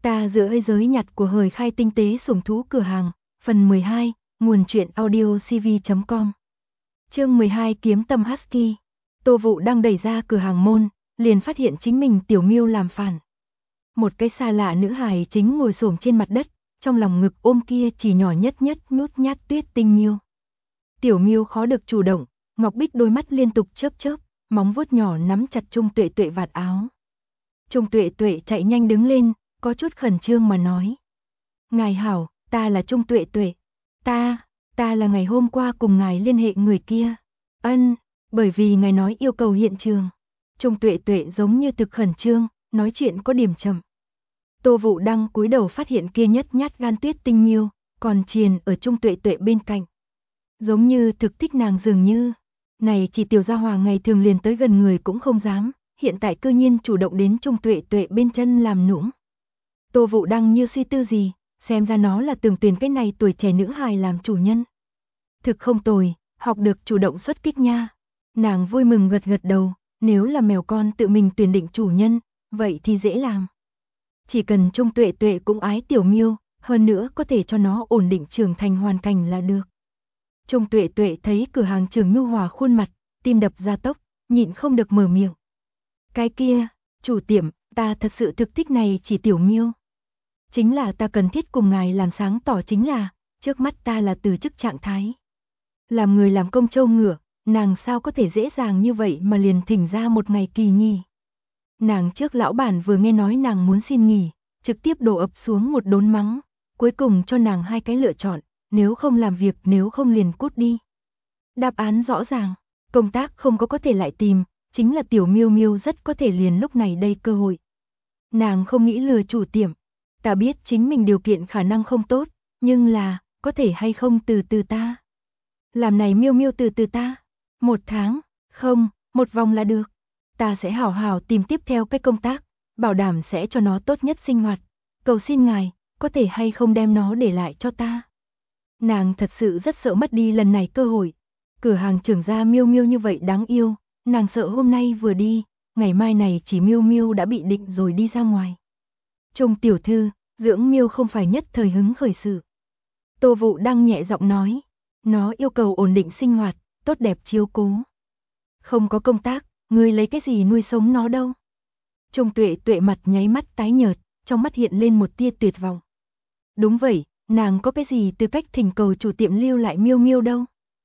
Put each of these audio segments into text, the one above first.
Ta giữa thế giới nhặt của hời khai tinh tế sủng thú cửa hàng, phần 12, nguồn truyện audio cv.com. Chương 12 kiếm tâm Husky. Tô Vụ đang đẩy ra cửa hàng môn, liền phát hiện chính mình Tiểu Miêu làm phản. Một cái xa lạ nữ hài chính ngồi xổm trên mặt đất, trong lòng ngực ôm kia chỉ nhỏ nhất nhút nhát Tuyết Tinh Miêu. Tiểu Miêu khó được chủ động, ngọc bích đôi mắt liên tục chớp chớp, móng vuốt nhỏ nắm chặt Trung Tuệ Tuệ vạt áo. Trung Tuệ Tuệ chạy nhanh đứng lên, có chút khẩn trương mà nói: "Ngài hảo, ta là Trung Tuệ Tuệ. Ta là ngày hôm qua cùng ngài liên hệ người kia." "Ân, bởi vì ngài nói yêu cầu hiện trường." Trung Tuệ Tuệ giống như thực khẩn trương, nói chuyện có điểm chậm. Tô Vụ đang cúi đầu phát hiện kia nhất nhát gan Tuyết Tinh Miêu còn triền ở Trung Tuệ Tuệ bên cạnh, giống như thực thích nàng dường như. Này chỉ tiểu gia hòa ngày thường liền tới gần người cũng không dám, hiện tại cư nhiên chủ động đến Trung Tuệ Tuệ bên chân làm nũng. Tô Vụ đang như suy tư gì, xem ra nó là tưởng tuyển cái này tuổi trẻ nữ hài làm chủ nhân. Thực không tồi, học được chủ động xuất kích nha. Nàng vui mừng gật gật đầu, nếu là mèo con tự mình tuyển định chủ nhân, vậy thì dễ làm. Chỉ cần Trung Tuệ Tuệ cũng ái Tiểu Miêu, hơn nữa có thể cho nó ổn định trưởng thành hoàn cảnh là được. Trung Tuệ Tuệ thấy cửa hàng trưởng nhu hòa khuôn mặt, tim đập gia tốc, nhịn không được mở miệng. "Cái kia, chủ tiệm, ta thật sự thực thích này chỉ Tiểu Miêu. Chính là ta cần thiết cùng ngài làm sáng tỏ chính là, trước mắt ta là từ chức trạng thái. Làm người làm công trâu ngựa, nàng sao có thể dễ dàng như vậy mà liền thỉnh ra một ngày kỳ nghỉ." Nàng trước lão bản vừa nghe nói nàng muốn xin nghỉ, trực tiếp đổ ập xuống một đốn mắng, cuối cùng cho nàng hai cái lựa chọn, nếu không làm việc nếu không liền cút đi. Đáp án rõ ràng, công tác không có thể lại tìm, chính là Tiểu Miêu Miêu rất có thể liền lúc này đây cơ hội. Nàng không nghĩ lừa chủ tiệm, ta biết chính mình điều kiện khả năng không tốt, nhưng là, có thể hay không từ từ ta. Làm này Miêu Miêu từ từ ta, 1 tháng, không, 1 vòng là được. Ta sẽ hảo hảo tìm tiếp theo cái công tác, bảo đảm sẽ cho nó tốt nhất sinh hoạt. Cầu xin ngài, có thể hay không đem nó để lại cho ta. Nàng thật sự rất sợ mất đi lần này cơ hội. Cửa hàng trưởng gia Miêu Miêu như vậy đáng yêu, nàng sợ hôm nay vừa đi, ngày mai này chỉ Miêu Miêu đã bị định rồi đi ra ngoài. Trung tiểu thư, dưỡng miêu không phải nhất thời hứng khởi sự. Tô Vụ đang nhẹ giọng nói, nó yêu cầu ổn định sinh hoạt, tốt đẹp chiếu cố. Không có công tác, ngươi lấy cái gì nuôi sống nó đâu. Trung Tuệ Tuệ mặt nháy mắt tái nhợt, trong mắt hiện lên một tia tuyệt vọng. Đúng vậy, nàng có cái gì tư cách thỉnh cầu chủ tiệm lưu lại Miêu Miêu đâu.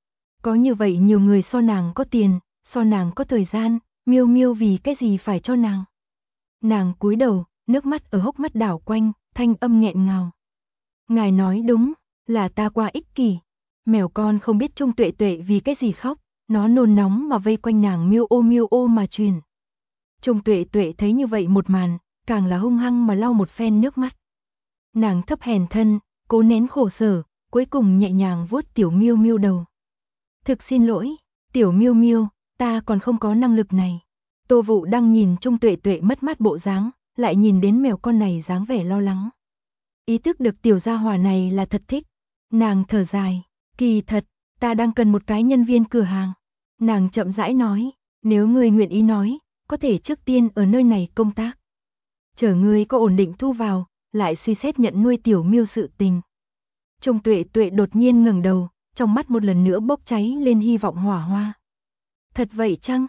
Có như vậy nhiều người so nàng có tiền, so nàng có thời gian, Miêu Miêu vì cái gì phải cho nàng. Nàng cúi đầu, nước mắt ở hốc mắt đảo quanh, thanh âm nghẹn ngào. Ngài nói đúng, là ta quá ích kỷ. Mèo con không biết Trung Tuệ Tuệ vì cái gì khóc, nó nôn nóng mà vây quanh nàng miêu ô mà truyền. Trung Tuệ Tuệ thấy như vậy một màn, càng là hung hăng mà lau một phen nước mắt. Nàng thấp hèn thân, cố nén khổ sở, cuối cùng nhẹ nhàng vuốt Tiểu Miêu Miêu đầu. Thực xin lỗi, Tiểu Miêu Miêu, ta còn không có năng lực này. Tô Vụ đang nhìn Trung Tuệ Tuệ mất mát bộ dáng, lại nhìn đến mèo con này dáng vẻ lo lắng. Ý thức được tiểu gia hỏa này là thật thích. Nàng thở dài, kỳ thật, ta đang cần một cái nhân viên cửa hàng. Nàng chậm rãi nói, nếu ngươi nguyện ý nói, có thể trước tiên ở nơi này công tác. Chờ ngươi có ổn định thu vào, lại suy xét nhận nuôi Tiểu Miêu sự tình. Trung Tuệ Tuệ đột nhiên ngẩng đầu, trong mắt một lần nữa bốc cháy lên hy vọng hỏa hoa. Thật vậy chăng?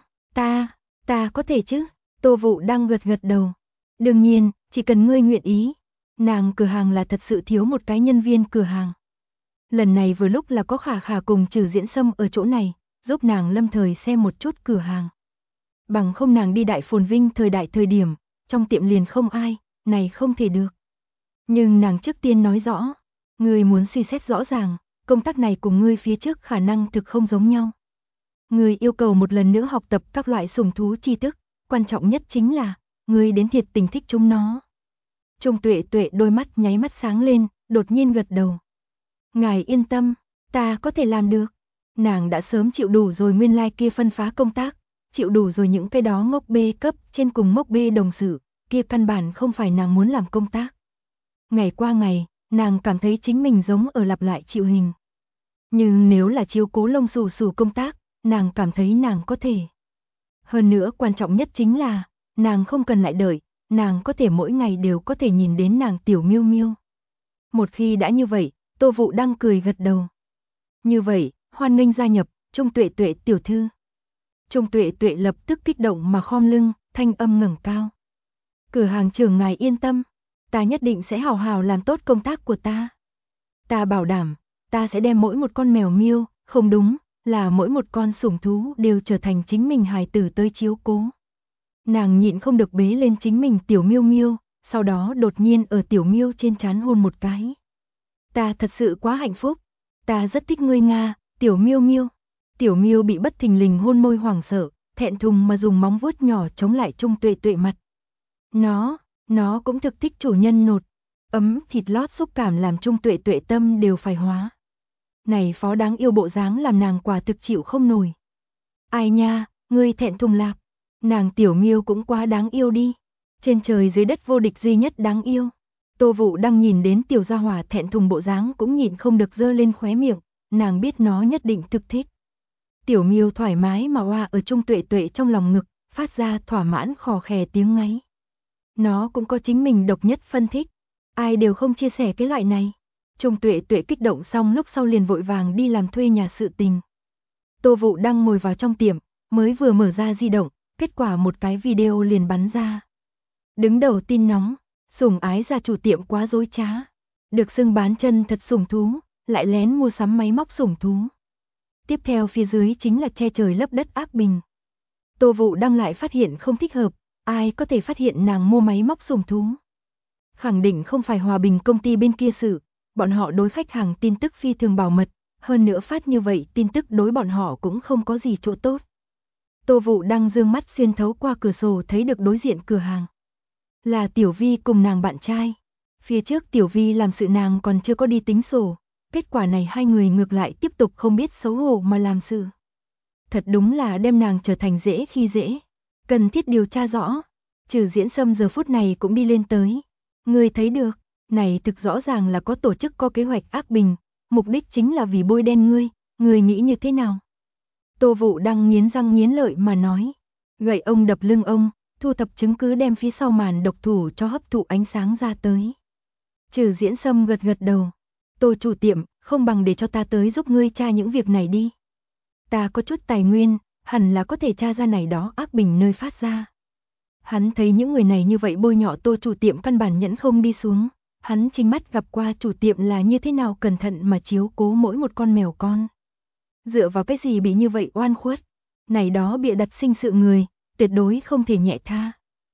Ta có thể chứ? Tô Vụ đang gật đầu. Đương nhiên, chỉ cần ngươi nguyện ý. Nàng cửa hàng là thật sự thiếu một cái nhân viên cửa hàng. Lần này vừa lúc là có Khả Khả cùng Trừ Diễn Sâm ở chỗ này, giúp nàng lâm thời xem một chút cửa hàng. Bằng không nàng đi đại phồn vinh thời điểm, trong tiệm liền không ai, này không thể được. Nhưng nàng trước tiên nói rõ, ngươi muốn suy xét rõ ràng, công tác này cùng ngươi phía trước khả năng thực không giống nhau. Ngươi yêu cầu một lần nữa học tập các loại sủng thú tri thức, quan trọng nhất chính là, ngươi đến thiệt tình thích chúng nó. Trung Tuệ Tuệ đôi mắt nháy mắt sáng lên, đột nhiên gật đầu. Ngài yên tâm, ta có thể làm được. Nàng đã sớm chịu đủ rồi nguyên lai kia phân phá công tác, chịu đủ rồi những cái đó ngốc bê cấp trên cùng ngốc bê đồng sự, kia căn bản không phải nàng muốn làm công tác. Ngày qua ngày, nàng cảm thấy chính mình giống ở lặp lại chịu hình. Nhưng nếu là chiếu cố lông xù xù công tác, nàng cảm thấy nàng có thể. Hơn nữa quan trọng nhất chính là, nàng không cần lại đợi, nàng có thể mỗi ngày đều có thể nhìn đến nàng tiểu Miêu Miêu. Một khi đã như vậy, Tô Vũ Đăng cười gật đầu. Như vậy, hoan nghênh gia nhập, Trung Tuệ Tuệ tiểu thư. Trung Tuệ Tuệ lập tức kích động mà khom lưng, thanh âm ngẩng cao. Cửa hàng trưởng ngài yên tâm, ta nhất định sẽ hào hào làm tốt công tác của ta. Ta bảo đảm, ta sẽ đem mỗi một con mèo Miêu, không đúng, là mỗi một con sủng thú đều trở thành chính mình hài tử tới chiếu cố. Nàng nhịn không được bế lên chính mình tiểu Miêu Miêu, sau đó đột nhiên ở tiểu Miêu trên trán hôn một cái. Ta thật sự quá hạnh phúc, ta rất thích ngươi Nga, tiểu Miêu Miêu. Tiểu Miêu bị bất thình lình hôn môi hoảng sợ, thẹn thùng mà dùng móng vuốt nhỏ chống lại Trung Tuệ Tuệ mặt. Nó cũng thực thích chủ nhân nột. Ấm thịt lót xúc cảm làm Trung Tuệ Tuệ tâm đều phải hóa. Này phó đáng yêu bộ dáng làm nàng quả thực chịu không nổi. Ai nha, ngươi thẹn thùng lạp. Nàng tiểu Miêu cũng quá đáng yêu đi. Trên trời dưới đất vô địch duy nhất đáng yêu. Tô Vũ Đăng nhìn đến tiểu gia hỏa thẹn thùng bộ dáng cũng nhịn không được giơ lên khóe miệng, nàng biết nó nhất định thực thích. Tiểu Miêu thoải mái mà oa ở Trung Tuệ Tuệ trong lòng ngực, phát ra thỏa mãn khò khè tiếng ngáy. Nó cũng có chính mình độc nhất phân thích, ai đều không chia sẻ cái loại này. Trung Tuệ Tuệ kích động xong lúc sau liền vội vàng đi làm thuê nhà sự tình. Tô Vũ Đăng ngồi vào trong tiệm, mới vừa mở ra di động, kết quả một cái video liền bắn ra. Đứng đầu tin nóng, sủng ái gia chủ tiệm quá dối trá. Được xưng bán chân thật sủng thú, lại lén mua sắm máy móc sủng thú. Tiếp theo phía dưới chính là che trời lấp đất ác bình. Tô Vũ Đăng lại phát hiện không thích hợp, ai có thể phát hiện nàng mua máy móc sủng thú. Khẳng định không phải Hòa Bình công ty bên kia sự, bọn họ đối khách hàng tin tức phi thường bảo mật, hơn nữa phát như vậy tin tức đối bọn họ cũng không có gì chỗ tốt. Tô Vũ Đăng dương mắt xuyên thấu qua cửa sổ thấy được đối diện cửa hàng. Là Tiểu Vi cùng nàng bạn trai. Phía trước Tiểu Vi làm sự nàng còn chưa có đi tính sổ, kết quả này hai người ngược lại tiếp tục không biết xấu hổ mà làm sự. Thật đúng là đem nàng trở thành dễ khi dễ. Cần thiết điều tra rõ. Trừ Diễn Sâm giờ phút này cũng đi lên tới. Người thấy được, này thực rõ ràng là có tổ chức có kế hoạch ác bình, mục đích chính là vì bôi đen ngươi, người nghĩ như thế nào? Tô Vũ Đăng nghiến răng nghiến lợi mà nói. Gậy ông đập lưng ông, thu thập chứng cứ đem phía sau màn độc thủ cho hấp thụ ánh sáng ra tới. Trừ Diễn Sâm gật gật đầu. Tô chủ tiệm, không bằng để cho ta tới giúp ngươi tra những việc này đi. Ta có chút tài nguyên, hẳn là có thể tra ra này đó ác bình nơi phát ra. Hắn thấy những người này như vậy bôi nhọ Tô chủ tiệm căn bản nhẫn không đi xuống. Hắn chính mắt gặp qua chủ tiệm là như thế nào cẩn thận mà chiếu cố mỗi một con mèo con. Dựa vào cái gì bị như vậy oan khuất. Này đó bịa đặt sinh sự người, tuyệt đối không thể nhẹ tha.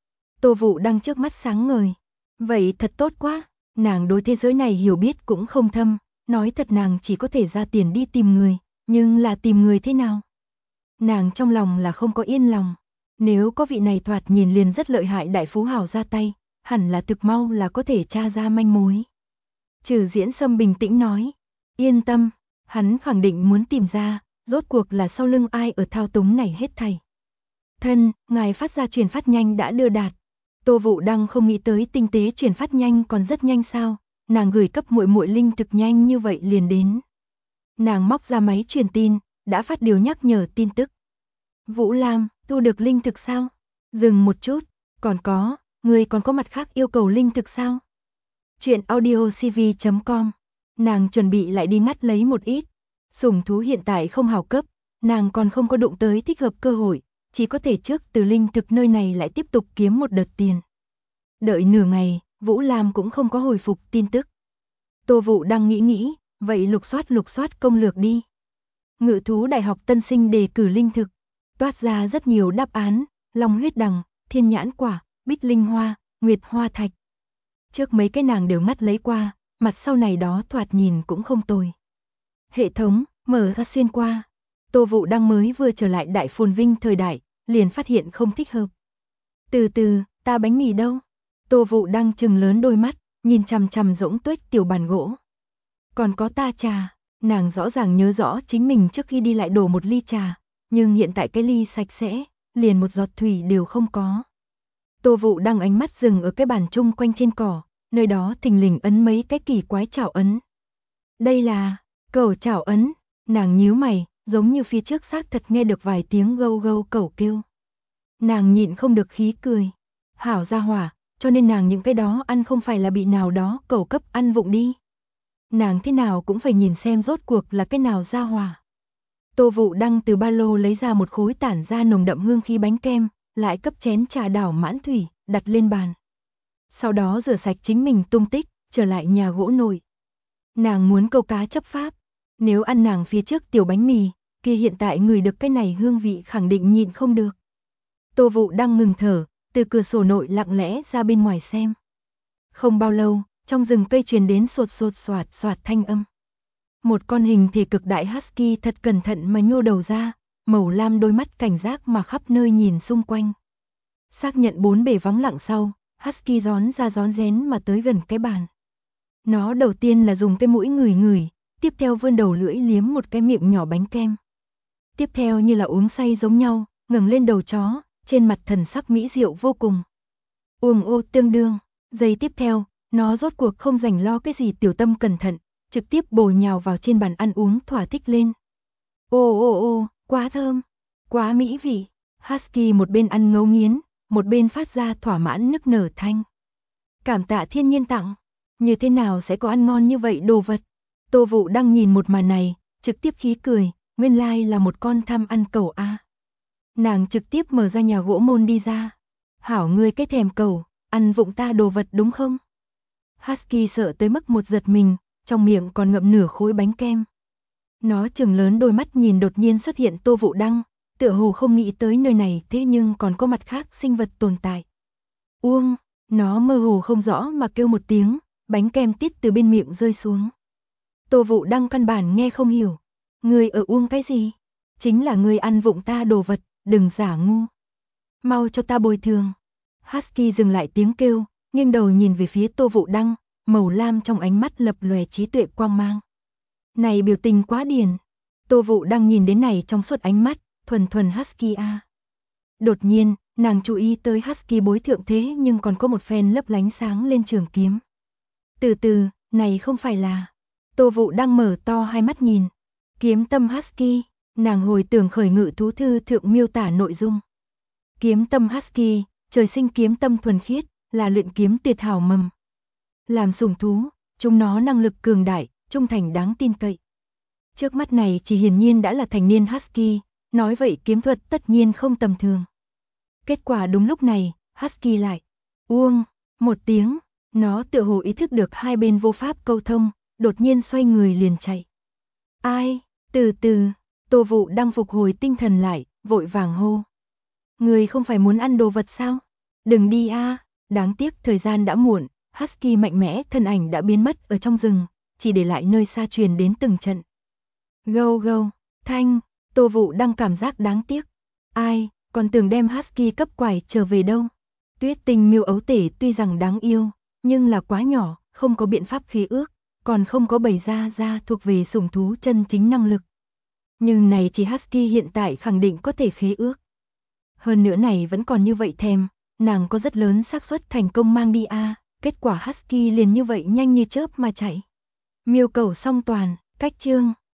Tô Vũ Đăng trước mắt sáng ngời. Vậy thật tốt quá, nàng đối thế giới này hiểu biết cũng không thâm, nói thật nàng chỉ có thể ra tiền đi tìm người, nhưng là tìm người thế nào? Nàng trong lòng là không có yên lòng, nếu có vị này thoạt nhìn liền rất lợi hại đại phú hào ra tay, hẳn là thực mau là có thể tra ra manh mối. Trừ Diễn Sâm bình tĩnh nói, yên tâm, hắn khẳng định muốn tìm ra, rốt cuộc là sau lưng ai ở thao túng này hết thảy. Thân, ngài phát ra truyền phát nhanh đã đưa đạt. Tô Vũ Đăng không nghĩ tới tinh tế truyền phát nhanh còn rất nhanh sao, nàng gửi cấp muội muội linh thực nhanh như vậy liền đến. Nàng móc ra máy truyền tin, đã phát điều nhắc nhở tin tức. Vũ Lam, thu được linh thực sao? Dừng một chút, còn có, người còn có mặt khác yêu cầu linh thực sao? Chuyện audiocv.com. Nàng chuẩn bị lại đi ngắt lấy một ít. Sủng thú hiện tại không hào cấp, nàng còn không có đụng tới thích hợp cơ hội, chỉ có thể trước từ linh thực nơi này lại tiếp tục kiếm một đợt tiền. Đợi nửa ngày, Vũ Lam cũng không có hồi phục tin tức. Tô Vũ đang nghĩ, vậy lục soát công lược đi. Ngự thú đại học tân sinh đề cử linh thực, toát ra rất nhiều đáp án, long huyết đằng, thiên nhãn quả, bích linh hoa, nguyệt hoa thạch. Trước mấy cái nàng đều ngắt lấy qua, mặt sau này đó thoạt nhìn cũng không tồi. Hệ thống, mở ra xuyên qua. Tô Vũ Đăng mới vừa trở lại đại phồn vinh thời đại, liền phát hiện không thích hợp. Từ từ, ta bánh mì đâu? Tô Vũ Đăng trừng lớn đôi mắt, nhìn chằm chằm rỗng tuếch tiểu bàn gỗ. Còn có ta trà, nàng rõ ràng nhớ rõ chính mình trước khi đi lại đổ một ly trà, nhưng hiện tại cái ly sạch sẽ, liền một giọt thủy đều không có. Tô Vũ Đăng ánh mắt dừng ở cái bàn chung quanh trên cỏ, nơi đó thình lình ấn mấy cái kỳ quái chảo ấn. Đây là cẩu chảo ấn, nàng nhíu mày, giống như phía trước xác thật nghe được vài tiếng gâu gâu cẩu kêu. Nàng nhịn không được khí cười. Hảo gia hỏa, cho nên nàng những cái đó ăn không phải là bị nào đó cẩu cấp ăn vụng đi. Nàng thế nào cũng phải nhìn xem rốt cuộc là cái nào ra hỏa. Tô Vũ Đăng từ ba lô lấy ra một khối tản ra nồng đậm hương khí bánh kem, lại cấp chén trà đảo mãn thủy, đặt lên bàn. Sau đó rửa sạch chính mình tung tích, trở lại nhà gỗ nồi. Nàng muốn câu cá chấp pháp, nếu ăn nàng phía trước tiểu bánh mì, kia hiện tại ngửi được cái này hương vị khẳng định nhịn không được. Tô Vũ Đăng ngừng thở, từ cửa sổ nội lặng lẽ ra bên ngoài xem. Không bao lâu, trong rừng cây truyền đến sột sột soạt soạt thanh âm. Một con hình thể cực đại husky thật cẩn thận mà nhô đầu ra, màu lam đôi mắt cảnh giác mà khắp nơi nhìn xung quanh. Xác nhận bốn bề vắng lặng sau, husky rón ra rón rén mà tới gần cái bàn. Nó đầu tiên là dùng cái mũi ngửi ngửi, tiếp theo vươn đầu lưỡi liếm một cái miệng nhỏ bánh kem. Tiếp theo như là uống say giống nhau, ngẩng lên đầu chó, trên mặt thần sắc mỹ diệu vô cùng. Ô tương đương, giây tiếp theo, nó rốt cuộc không rảnh lo cái gì tiểu tâm cẩn thận, trực tiếp bổ nhào vào trên bàn ăn uống thỏa thích lên. Ô, quá thơm, quá mỹ vị. Husky một bên ăn ngấu nghiến, một bên phát ra thỏa mãn nức nở thanh. Cảm tạ thiên nhiên tặng, như thế nào sẽ có ăn ngon như vậy đồ vật. Tô Vũ Đăng nhìn một màn này, trực tiếp khí cười, nguyên lai là một con tham ăn cẩu a. Nàng trực tiếp mở ra nhà gỗ môn đi ra. Hảo ngươi cái thèm cẩu, ăn vụng ta đồ vật đúng không? Husky sợ tới mức một giật mình, trong miệng còn ngậm nửa khối bánh kem. Nó trừng lớn đôi mắt nhìn đột nhiên xuất hiện Tô Vũ Đăng, tựa hồ không nghĩ tới nơi này thế nhưng còn có mặt khác sinh vật tồn tại. Uông, nó mơ hồ không rõ mà kêu một tiếng, bánh kem tít từ bên miệng rơi xuống. Tô Vũ Đăng căn bản nghe không hiểu. Ngươi ở uông cái gì? Chính là ngươi ăn vụng ta đồ vật, đừng giả ngu. Mau cho ta bồi thường. Husky dừng lại tiếng kêu, nghiêng đầu nhìn về phía Tô Vũ Đăng, màu lam trong ánh mắt lập lòe trí tuệ quang mang. Này biểu tình quá điển. Tô Vũ Đăng nhìn đến này trong suốt ánh mắt, thuần thuần Husky a. Đột nhiên, nàng chú ý tới Husky bối thượng thế nhưng còn có một phen lấp lánh sáng lên trường kiếm. Từ từ, này không phải là... Tô Vũ Đăng mở to hai mắt nhìn. Kiếm tâm Husky, nàng hồi tưởng khởi ngự thú thư thượng miêu tả nội dung. Kiếm tâm Husky, trời sinh kiếm tâm thuần khiết, là luyện kiếm tuyệt hảo mầm. Làm sủng thú, chúng nó năng lực cường đại, trung thành đáng tin cậy. Trước mắt này chỉ hiển nhiên đã là thành niên Husky, nói vậy kiếm thuật tất nhiên không tầm thường. Kết quả đúng lúc này, Husky lại uông một tiếng, nó tựa hồ ý thức được hai bên vô pháp câu thông, đột nhiên xoay người liền chạy. Ai, từ từ, Tô Vũ Đăng phục hồi tinh thần lại, vội vàng hô. Người không phải muốn ăn đồ vật sao? Đừng đi a, đáng tiếc thời gian đã muộn, Husky mạnh mẽ thân ảnh đã biến mất ở trong rừng, chỉ để lại nơi xa truyền đến từng trận. Gâu gâu, thanh, Tô Vũ Đăng cảm giác đáng tiếc. Ai, còn tưởng đem Husky cấp quải trở về đâu. Tuyết Tinh miêu ấu tể tuy rằng đáng yêu, nhưng là quá nhỏ, không có biện pháp khế ước, còn không có bày ra thuộc về sủng thú chân chính năng lực. Nhưng này chỉ Husky hiện tại khẳng định có thể khế ước. Hơn nữa này vẫn còn như vậy thèm, nàng có rất lớn xác suất thành công mang đi a. Kết quả Husky liền như vậy nhanh như chớp mà chạy. Miêu cầu song toàn, cách chương